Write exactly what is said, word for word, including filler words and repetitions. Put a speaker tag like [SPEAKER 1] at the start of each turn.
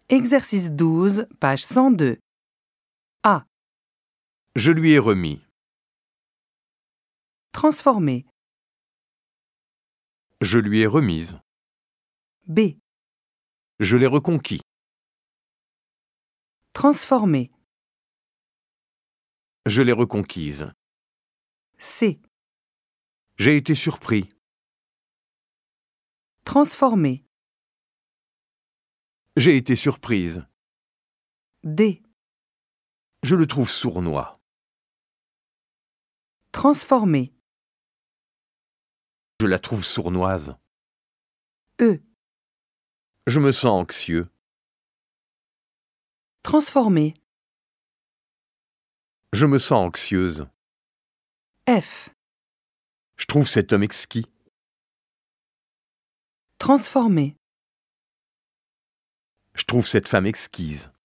[SPEAKER 1] Exercice douze, page cent deux. A.
[SPEAKER 2] Je lui ai remis.
[SPEAKER 1] Transformer.
[SPEAKER 2] Je lui ai remise.
[SPEAKER 1] B.
[SPEAKER 2] Je l'ai reconquis.
[SPEAKER 1] Transformer.
[SPEAKER 2] Je l'ai reconquise.
[SPEAKER 1] C.
[SPEAKER 2] J'ai été surpris.
[SPEAKER 1] Transformer.
[SPEAKER 2] J'ai été surprise.
[SPEAKER 1] D.
[SPEAKER 2] Je le trouve sournois.
[SPEAKER 1] Transformer.
[SPEAKER 2] Je la trouve sournoise.
[SPEAKER 1] E.
[SPEAKER 2] Je me sens anxieux.
[SPEAKER 1] Transformer.
[SPEAKER 2] Je me sens anxieuse.
[SPEAKER 1] F.
[SPEAKER 2] Je trouve cet homme exquis.
[SPEAKER 1] Transformer.
[SPEAKER 2] Je trouve cette femme exquise.